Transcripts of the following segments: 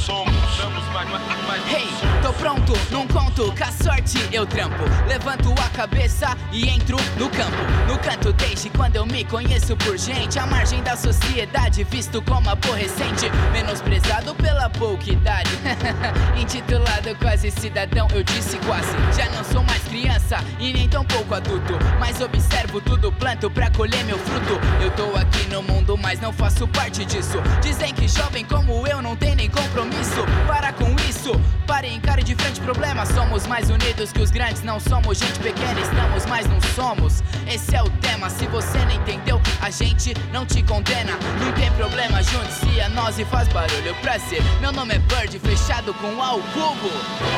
somos. Hey, tô pronto, não conto, com a sorte eu trampo. Levanto a cabeça e entro no campo. No canto desde quando eu me conheço por gente. À margem da sociedade, visto como aborrecente. Menosprezado pela pouca idade. Intitulado quase cidadão, eu disse quase. Já não sou mais criança e nem tão pouco adulto. Mas observo tudo, planto pra colher meu fruto. Eu tô aqui no mundo, mas não faço parte disso. Dizem que jovem como eu não tem nem compromisso. Para com isso, pare e encare de frente problemas. Somos mais unidos que os grandes, não somos gente pequena. Estamos, mas não somos, esse é o tema. Se você não entendeu, a gente não te condena. Não tem problema, junte-se a nós e faz barulho. Prazer, meu nome é Bird, fechado com A ao cubo.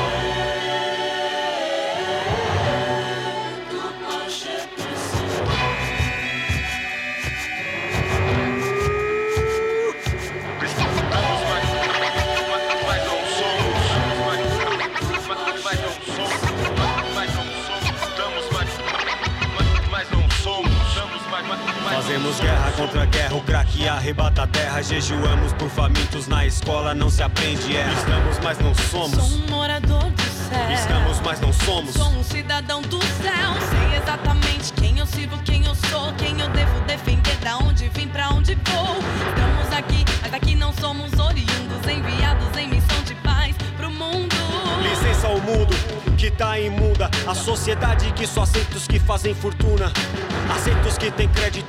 Fazemos guerra contra guerra, o craque arrebata a terra. Jejuamos por famintos, na escola não se aprende, erra. Estamos, mas não somos. Sou um morador do céu. Estamos, mas não somos. Sou um cidadão do céu. Sei exatamente quem eu sirvo, quem eu sou, quem eu devo defender, da onde vim, pra onde vou. Estamos aqui, mas aqui não somos oriundos, enviados em missão de paz pro mundo. Licença ao mundo que tá imunda, a sociedade que só aceita os que fazem fortuna. Aceita os que tem crédito